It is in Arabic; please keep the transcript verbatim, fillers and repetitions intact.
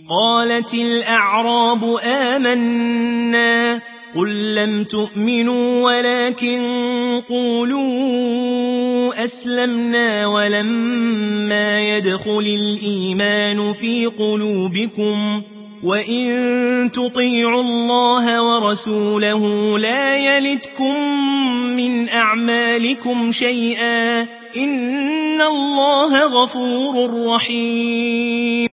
قالت الأعراب آمنا قل لم تؤمنوا ولكن قولوا أسلمنا ولما يدخل الإيمان في قلوبكم وإن تطيعوا الله ورسوله لا يلتكم من أعمالكم شيئا إن الله غفور رحيم.